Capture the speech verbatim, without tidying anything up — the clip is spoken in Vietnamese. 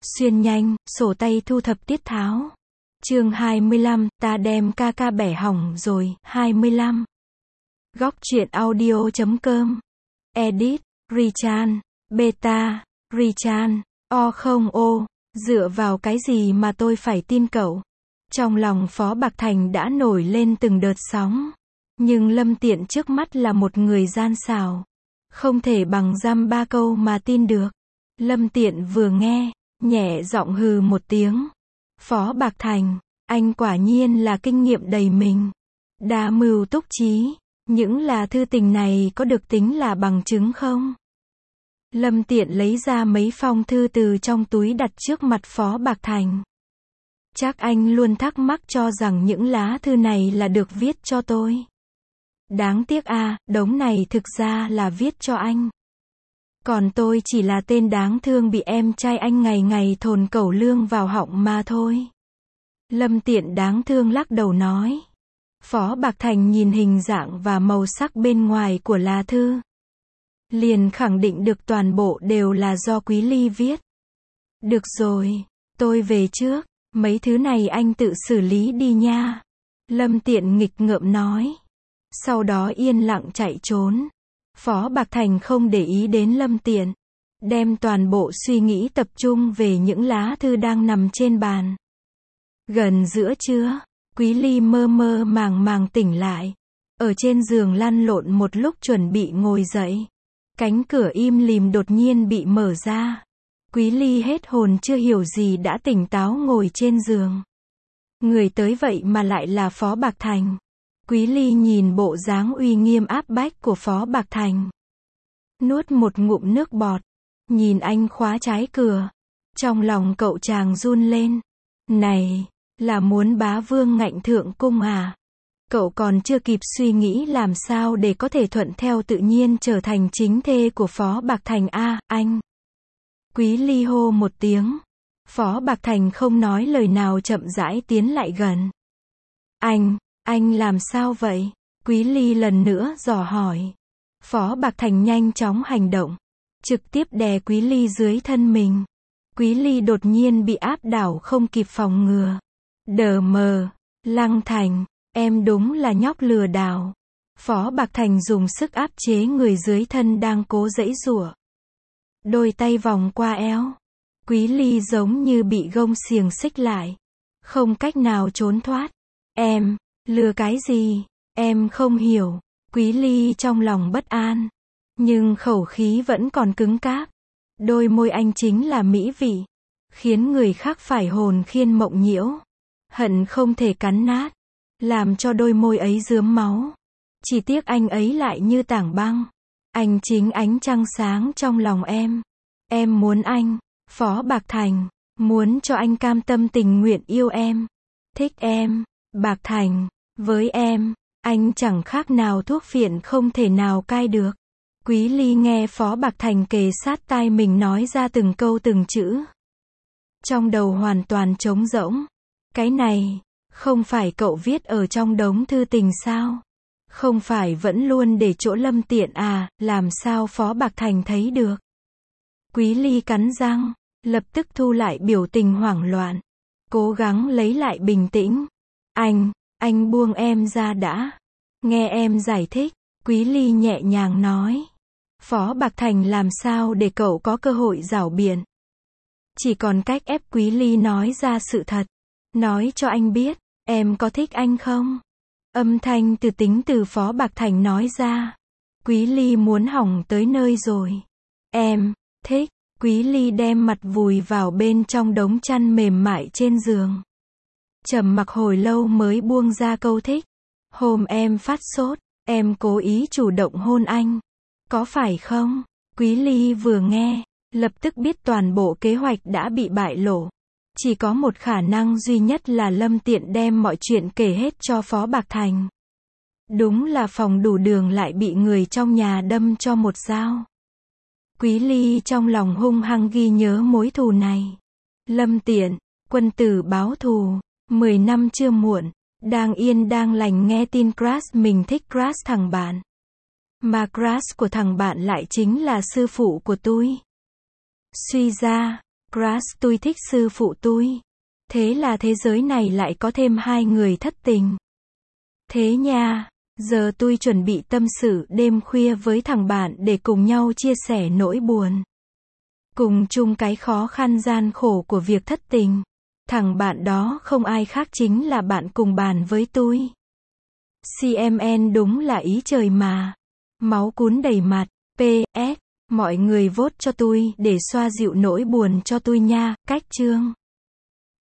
Xuyên nhanh, sổ tay thu thập tiết tháo. Chương hai mươi lăm, ta đem ca ca bẻ hỏng rồi. hai mươi lăm. Góc truyện audio chấm com. Edit, Richan, Beta, Richan, O không ô, dựa vào cái gì mà tôi phải tin cậu? Trong lòng Phó Bạc Thành đã nổi lên từng đợt sóng. Nhưng Lâm Tiện trước mắt là một người gian xảo. Không thể bằng dăm ba câu mà tin được. Lâm Tiện vừa nghe, nhẹ giọng hừ một tiếng. Phó Bạc Thành, anh quả nhiên là kinh nghiệm đầy mình. Đa mưu túc trí. Những lá thư tình này có được tính là bằng chứng không? Lâm Tiện lấy ra mấy phong thư từ trong túi đặt trước mặt Phó Bạc Thành. Chắc anh luôn thắc mắc cho rằng những lá thư này là được viết cho tôi. Đáng tiếc à, đống này thực ra là viết cho anh. Còn tôi chỉ là tên đáng thương bị em trai anh ngày ngày thồn cẩu lương vào họng mà thôi. Lâm Tiện đáng thương lắc đầu nói. Phó Bạc Thành nhìn hình dạng và màu sắc bên ngoài của lá thư. Liền khẳng định được toàn bộ đều là do Quý Ly viết. Được rồi, tôi về trước, mấy thứ này anh tự xử lý đi nha. Lâm Tiện nghịch ngợm nói. Sau đó yên lặng chạy trốn. Phó Bạc Thành không để ý đến Lâm Tiện. Đem toàn bộ suy nghĩ tập trung về những lá thư đang nằm trên bàn. Gần giữa trưa, Quý Ly mơ mơ màng màng tỉnh lại. Ở trên giường lăn lộn một lúc chuẩn bị ngồi dậy. Cánh cửa im lìm đột nhiên bị mở ra. Quý Ly hết hồn chưa hiểu gì đã tỉnh táo ngồi trên giường. Người tới vậy mà lại là Phó Bạc Thành. Quý Ly nhìn bộ dáng uy nghiêm áp bách của Phó Bạc Thành. Nuốt một ngụm nước bọt. Nhìn anh khóa trái cửa. Trong lòng cậu chàng run lên. Này, là muốn bá vương ngạnh thượng cung à? Cậu còn chưa kịp suy nghĩ làm sao để có thể thuận theo tự nhiên trở thành chính thê của Phó Bạc Thành a à, anh. Quý Ly hô một tiếng. Phó Bạc Thành không nói lời nào chậm rãi tiến lại gần. Anh, anh làm sao vậy? Quý Ly lần nữa dò hỏi. Phó Bạc Thành nhanh chóng hành động. Trực tiếp đè Quý Ly dưới thân mình. Quý Ly đột nhiên bị áp đảo không kịp phòng ngừa. Đờ mờ, Lăng Thành, em đúng là nhóc lừa đảo. Phó Bạc Thành dùng sức áp chế người dưới thân đang cố giãy giụa. Đôi tay vòng qua eo. Quý Ly giống như bị gông xiềng xích lại. Không cách nào trốn thoát. Em, lừa cái gì? Em không hiểu. Quý Ly trong lòng bất an. Nhưng khẩu khí vẫn còn cứng cáp. Đôi môi anh chính là mỹ vị. Khiến người khác phải hồn khiên mộng nhiễu. Hận không thể cắn nát. Làm cho đôi môi ấy rướm máu. Chỉ tiếc anh ấy lại như tảng băng. Anh chính ánh trăng sáng trong lòng em. Em muốn anh, Phó Bạc Thành, muốn cho anh cam tâm tình nguyện yêu em. Thích em, Bạc Thành, với em, anh chẳng khác nào thuốc phiện không thể nào cai được. Quý Ly nghe Phó Bạc Thành kề sát tai mình nói ra từng câu từng chữ. Trong đầu hoàn toàn trống rỗng. Cái này, không phải cậu viết ở trong đống thư tình sao? Không phải vẫn luôn để chỗ Lâm Tiện à, làm sao Phó Bạc Thành thấy được? Quý Ly cắn răng, lập tức thu lại biểu tình hoảng loạn. Cố gắng lấy lại bình tĩnh. Anh, anh buông em ra đã. Nghe em giải thích, Quý Ly nhẹ nhàng nói. Phó Bạc Thành làm sao để cậu có cơ hội giảo biện. Chỉ còn cách ép Quý Ly nói ra sự thật. Nói cho anh biết, em có thích anh không? Âm thanh từ tính từ Phó Bạc Thành nói ra. Quý Ly muốn hỏng tới nơi rồi. Em, thích. Quý Ly đem mặt vùi vào bên trong đống chăn mềm mại trên giường. Trầm mặc hồi lâu mới buông ra câu thích. Hôm em phát sốt, em cố ý chủ động hôn anh. Có phải không? Quý Ly vừa nghe, lập tức biết toàn bộ kế hoạch đã bị bại lộ. Chỉ có một khả năng duy nhất là Lâm Tiện đem mọi chuyện kể hết cho Phó Bạc Thành. Đúng là phòng đủ đường lại bị người trong nhà đâm cho một dao. Quý Ly trong lòng hung hăng ghi nhớ mối thù này. Lâm Tiện, quân tử báo thù, mười năm chưa muộn, đang yên đang lành nghe tin crush mình thích crush thằng bạn. Mà crush của thằng bạn lại chính là sư phụ của tôi. Suy ra, Crush tôi thích sư phụ tôi. Thế là thế giới này lại có thêm hai người thất tình. Thế nha, giờ tôi chuẩn bị tâm sự đêm khuya với thằng bạn để cùng nhau chia sẻ nỗi buồn. Cùng chung cái khó khăn gian khổ của việc thất tình. Thằng bạn đó không ai khác chính là bạn cùng bàn với tôi. xê em en đúng là ý trời mà. Máu cún đầy mặt. pê ét. Mọi người vote cho tôi để xoa dịu nỗi buồn cho tôi nha. Cách chương.